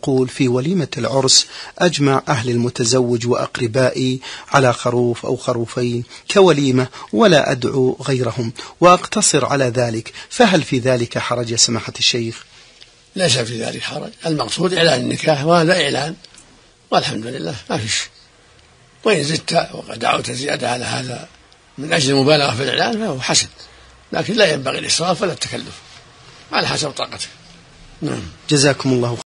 يقول: في وليمة العرس أجمع أهل المتزوج وأقربائي على خروف أو خروفين كوليمة ولا أدعو غيرهم وأقتصر على ذلك، فهل في ذلك حرج يا سماحة الشيخ؟ ليس في ذلك حرج، المقصود إعلان النكاح وهذا إعلان والحمد لله ما فيش. وإن زدت ودعوت زيادة على هذا من أجل المبالغة في الإعلان فهو حسن، لكن لا ينبغي الإسراف ولا التكلف، على حسب طاقته. جزاكم الله